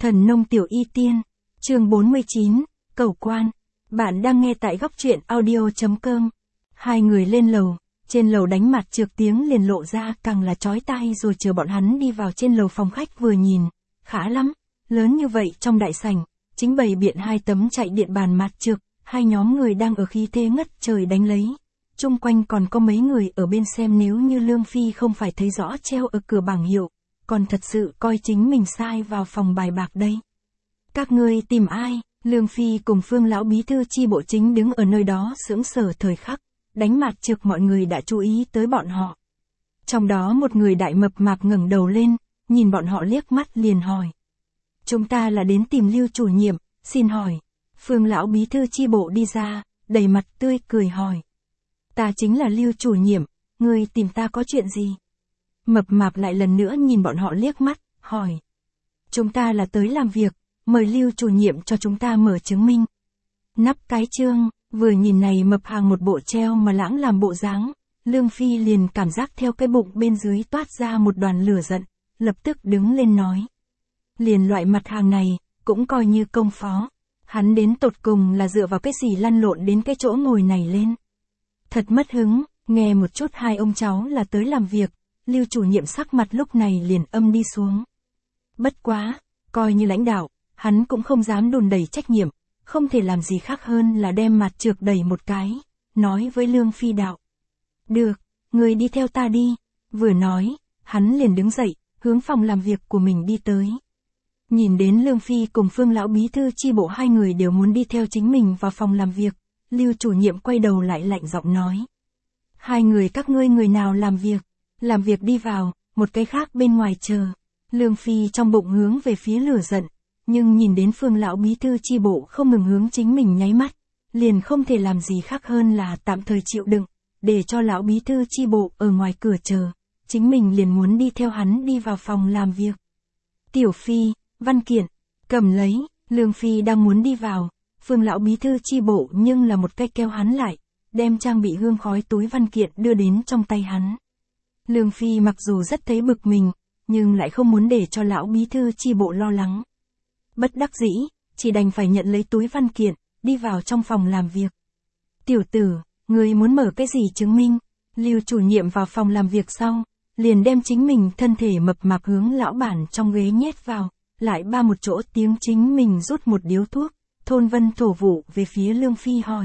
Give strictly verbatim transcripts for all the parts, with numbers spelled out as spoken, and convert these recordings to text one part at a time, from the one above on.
Thần nông tiểu y tiên, chương bốn mươi chín, cầu quan. Bạn đang nghe tại góc truyện audio.com. Hai người lên lầu, trên lầu đánh mặt trược tiếng liền lộ ra càng là chói tai rồi chờ bọn hắn đi vào trên lầu phòng khách vừa nhìn. Khá lắm, lớn như vậy trong đại sảnh, chính bày biện hai tấm chạy điện bàn mặt trược, hai nhóm người đang ở khí thế ngất trời đánh lấy. Chung quanh còn có mấy người ở bên xem, nếu như Lương Phi không phải thấy rõ treo ở cửa bảng hiệu, còn thật sự coi chính mình sai vào phòng bài bạc đây. Các ngươi tìm ai? Lương Phi cùng Phương lão bí thư chi bộ chính đứng ở nơi đó sững sờ thời khắc, đánh mặt trược mọi người đã chú ý tới bọn họ. Trong đó một người đại mập mạp ngẩng đầu lên, nhìn bọn họ liếc mắt liền hỏi. Chúng ta là đến tìm Lưu chủ nhiệm, xin hỏi. Phương lão bí thư chi bộ đi ra, đầy mặt tươi cười hỏi. Ta chính là Lưu chủ nhiệm, ngươi tìm ta có chuyện gì? Mập mạp lại lần nữa nhìn bọn họ liếc mắt, hỏi. Chúng ta là tới làm việc, mời Lưu chủ nhiệm cho chúng ta mở chứng minh. Nắp cái chương, vừa nhìn này mập hàng một bộ treo mà lãng làm bộ dáng, Lương Phi liền cảm giác theo cái bụng bên dưới toát ra một đoàn lửa giận, lập tức đứng lên nói. Liền loại mặt hàng này, cũng coi như công phó. Hắn đến tột cùng là dựa vào cái gì lăn lộn đến cái chỗ ngồi này lên. Thật mất hứng, nghe một chút hai ông cháu là tới làm việc, Lưu chủ nhiệm sắc mặt lúc này liền âm đi xuống. Bất quá, coi như lãnh đạo, hắn cũng không dám đùn đẩy trách nhiệm, không thể làm gì khác hơn là đem mặt trược đẩy một cái, nói với Lương Phi đạo. Được, người đi theo ta đi. Vừa nói, hắn liền đứng dậy, hướng phòng làm việc của mình đi tới. Nhìn đến Lương Phi cùng Phương lão bí thư chi bộ hai người đều muốn đi theo chính mình vào phòng làm việc, Lưu chủ nhiệm quay đầu lại lạnh giọng nói. Hai người các ngươi người nào làm việc, làm việc đi vào, một cái khác bên ngoài chờ. Lương Phi trong bụng hướng về phía lửa giận, nhưng nhìn đến Phương lão bí thư chi bộ không ngừng hướng chính mình nháy mắt, liền không thể làm gì khác hơn là tạm thời chịu đựng, để cho lão bí thư chi bộ ở ngoài cửa chờ, chính mình liền muốn đi theo hắn đi vào phòng làm việc. Tiểu Phi, văn kiện, cầm lấy. Lương Phi đang muốn đi vào, Phương lão bí thư chi bộ nhưng là một cái kéo hắn lại, đem trang bị hương khói túi văn kiện đưa đến trong tay hắn. Lương Phi mặc dù rất thấy bực mình, nhưng lại không muốn để cho lão bí thư chi bộ lo lắng. Bất đắc dĩ, chỉ đành phải nhận lấy túi văn kiện, đi vào trong phòng làm việc. Tiểu tử, người muốn mở cái gì chứng minh? Lưu chủ nhiệm vào phòng làm việc sau, liền đem chính mình thân thể mập mạp hướng lão bản trong ghế nhét vào, lại ba một chỗ tiếng chính mình rút một điếu thuốc, thôn vân thổ vụ về phía Lương Phi hỏi.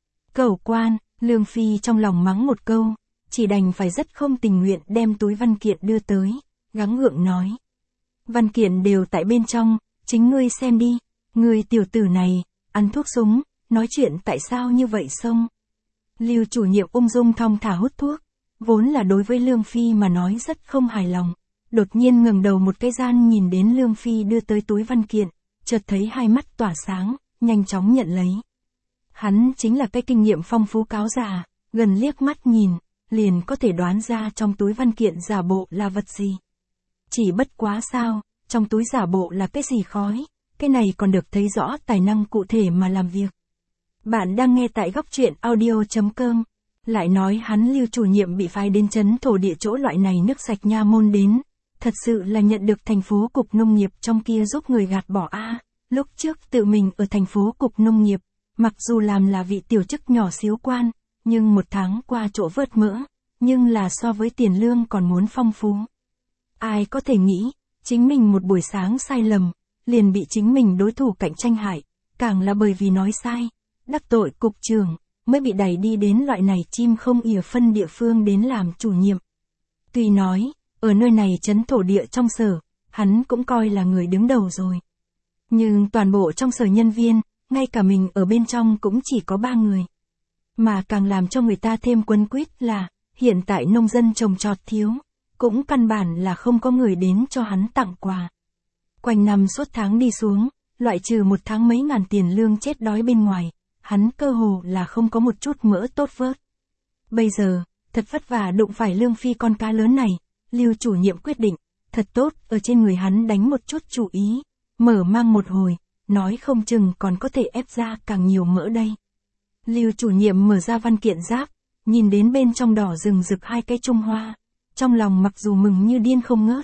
Cầu quan, Lương Phi trong lòng mắng một câu, chỉ đành phải rất không tình nguyện đem túi văn kiện đưa tới, gắng gượng nói. Văn kiện đều tại bên trong, chính ngươi xem đi, ngươi tiểu tử này, ăn thuốc súng, nói chuyện tại sao như vậy xong. Lưu chủ nhiệm ung dung thong thả hút thuốc, vốn là đối với Lương Phi mà nói rất không hài lòng, đột nhiên ngẩng đầu một cái gian nhìn đến Lương Phi đưa tới túi văn kiện, chợt thấy hai mắt tỏa sáng, nhanh chóng nhận lấy. Hắn chính là cái kinh nghiệm phong phú cáo già, gần liếc mắt nhìn, liền có thể đoán ra trong túi văn kiện giả bộ là vật gì. Chỉ bất quá sao, trong túi giả bộ là cái gì khói, cái này còn được thấy rõ tài năng cụ thể mà làm việc. Bạn đang nghe tại góc truyện audio.com, lại nói hắn Lưu chủ nhiệm bị phái đến trấn thổ địa chỗ loại này nước sạch nha môn đến, thật sự là nhận được thành phố cục nông nghiệp trong kia giúp người gạt bỏ a. Lúc trước tự mình ở thành phố cục nông nghiệp, mặc dù làm là vị tiểu chức nhỏ xíu quan, nhưng một tháng qua chỗ vớt mỡ, nhưng là so với tiền lương còn muốn phong phú. Ai có thể nghĩ, chính mình một buổi sáng sai lầm, liền bị chính mình đối thủ cạnh tranh hại, càng là bởi vì nói sai, đắc tội cục trưởng, mới bị đẩy đi đến loại này chim không ỉa phân địa phương đến làm chủ nhiệm. Tuy nói, ở nơi này trấn thổ địa trong sở, hắn cũng coi là người đứng đầu rồi. Nhưng toàn bộ trong sở nhân viên, ngay cả mình ở bên trong cũng chỉ có ba người. Mà càng làm cho người ta thêm quấn quýt là, hiện tại nông dân trồng trọt thiếu, cũng căn bản là không có người đến cho hắn tặng quà. Quanh năm suốt tháng đi xuống, loại trừ một tháng mấy ngàn tiền lương chết đói bên ngoài, hắn cơ hồ là không có một chút mỡ tốt vớt. Bây giờ, thật vất vả đụng phải Lương Phi con cá lớn này, Lưu chủ nhiệm quyết định, thật tốt ở trên người hắn đánh một chút chủ ý, mở mang một hồi, nói không chừng còn có thể ép ra càng nhiều mỡ đây. Lưu chủ nhiệm mở ra văn kiện giáp, nhìn đến bên trong đỏ rừng rực hai cái Trung Hoa, trong lòng mặc dù mừng như điên không ngớt,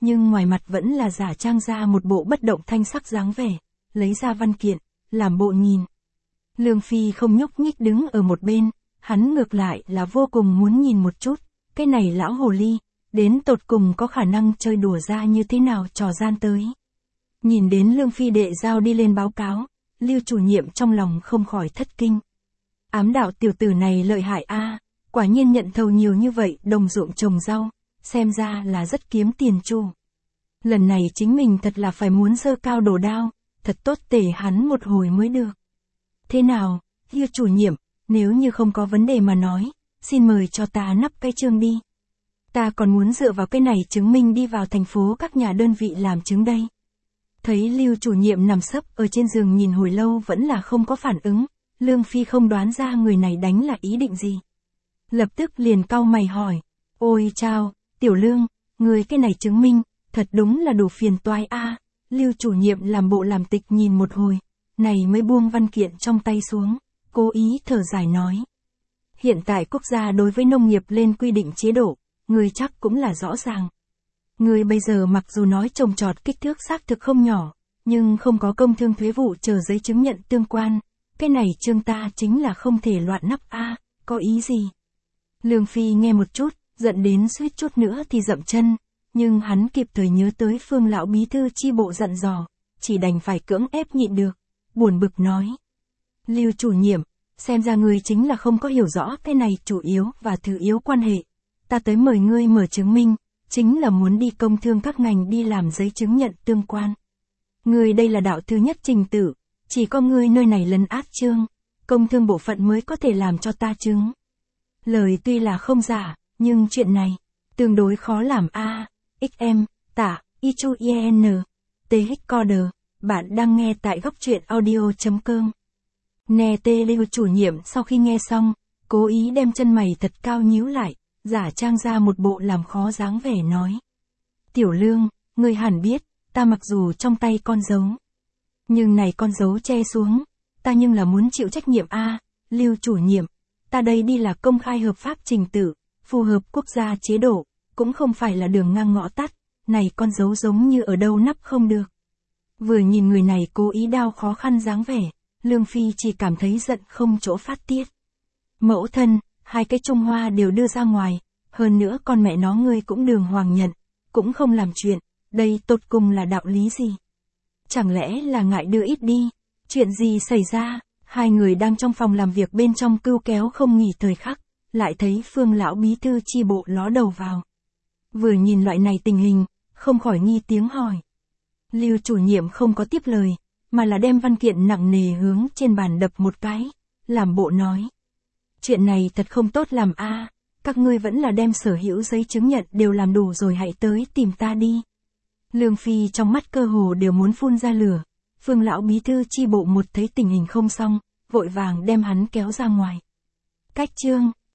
nhưng ngoài mặt vẫn là giả trang ra một bộ bất động thanh sắc dáng vẻ, lấy ra văn kiện, làm bộ nhìn. Lương Phi không nhúc nhích đứng ở một bên, hắn ngược lại là vô cùng muốn nhìn một chút, cái này lão hồ ly, đến tột cùng có khả năng chơi đùa ra như thế nào trò gian tới. Nhìn đến Lương Phi đệ giao đi lên báo cáo, Lưu chủ nhiệm trong lòng không khỏi thất kinh. Ám đạo tiểu tử này lợi hại a, quả nhiên nhận thầu nhiều như vậy đồng ruộng trồng rau, xem ra là rất kiếm tiền chu. Lần này chính mình thật là phải muốn giơ cao đồ đao, thật tốt tể hắn một hồi mới được. Thế nào, Lưu chủ nhiệm, nếu như không có vấn đề mà nói, xin mời cho ta nắp cái chương đi. Ta còn muốn dựa vào cái này chứng minh đi vào thành phố các nhà đơn vị làm chứng đây. Thấy Lưu chủ nhiệm nằm sấp ở trên giường nhìn hồi lâu vẫn là không có phản ứng, Lương Phi không đoán ra người này đánh là ý định gì. Lập tức liền cau mày hỏi, ôi chao, tiểu Lương, người cái này chứng minh, thật đúng là đủ phiền toái a. Lưu chủ nhiệm làm bộ làm tịch nhìn một hồi, này mới buông văn kiện trong tay xuống, cố ý thở dài nói. Hiện tại quốc gia đối với nông nghiệp lên quy định chế độ, người chắc cũng là rõ ràng. Người bây giờ mặc dù nói trồng trọt kích thước xác thực không nhỏ, nhưng không có công thương thuế vụ chờ giấy chứng nhận tương quan, cái này chương ta chính là không thể loạn nắp a, có ý gì? Lương Phi nghe một chút, giận đến suýt chút nữa thì dậm chân, nhưng hắn kịp thời nhớ tới Phương lão bí thư chi bộ dặn dò, chỉ đành phải cưỡng ép nhịn được, buồn bực nói. Lưu chủ nhiệm, xem ra ngươi chính là không có hiểu rõ cái này chủ yếu và thứ yếu quan hệ. Ta tới mời ngươi mở chứng minh, chính là muốn đi công thương các ngành đi làm giấy chứng nhận tương quan. Ngươi đây là đạo thứ nhất trình tự, chỉ có ngươi nơi này lấn át chương, công thương bộ phận mới có thể làm cho ta chứng. Lời tuy là không giả, nhưng chuyện này, tương đối khó làm a. xm, tả, ichu in, txcoder, bạn đang nghe tại góc truyện audio.com. Nè tê Lưu chủ nhiệm sau khi nghe xong, cố ý đem chân mày thật cao nhíu lại, giả trang ra một bộ làm khó dáng vẻ nói. Tiểu Lương, ngươi hẳn biết, ta mặc dù trong tay con dấu. Nhưng này con dấu che xuống, ta nhưng là muốn chịu trách nhiệm a. Lưu chủ nhiệm, ta đây đi là công khai hợp pháp trình tự, phù hợp quốc gia chế độ, cũng không phải là đường ngang ngõ tắt, này con dấu giống như ở đâu nắp không được. Vừa nhìn người này cố ý đao khó khăn dáng vẻ, Lương Phi chỉ cảm thấy giận không chỗ phát tiết. Mẫu thân, hai cái Trung Hoa đều đưa ra ngoài, hơn nữa con mẹ nó ngươi cũng đường hoàng nhận, cũng không làm chuyện, đây tột cùng là đạo lý gì? Chẳng lẽ là ngại đưa ít đi? Chuyện gì xảy ra? Hai người đang trong phòng làm việc bên trong cưu kéo không nghỉ thời khắc, lại thấy Phương lão bí thư chi bộ ló đầu vào. Vừa nhìn loại này tình hình, không khỏi nghi tiếng hỏi. Lưu chủ nhiệm không có tiếp lời, mà là đem văn kiện nặng nề hướng trên bàn đập một cái, làm bộ nói. Chuyện này thật không tốt làm a, các ngươi vẫn là đem sở hữu giấy chứng nhận đều làm đủ rồi hãy tới tìm ta đi. Lương Phi trong mắt cơ hồ đều muốn phun ra lửa, Phương lão bí thư chi bộ một thấy tình hình không xong, vội vàng đem hắn kéo ra ngoài. Cách chương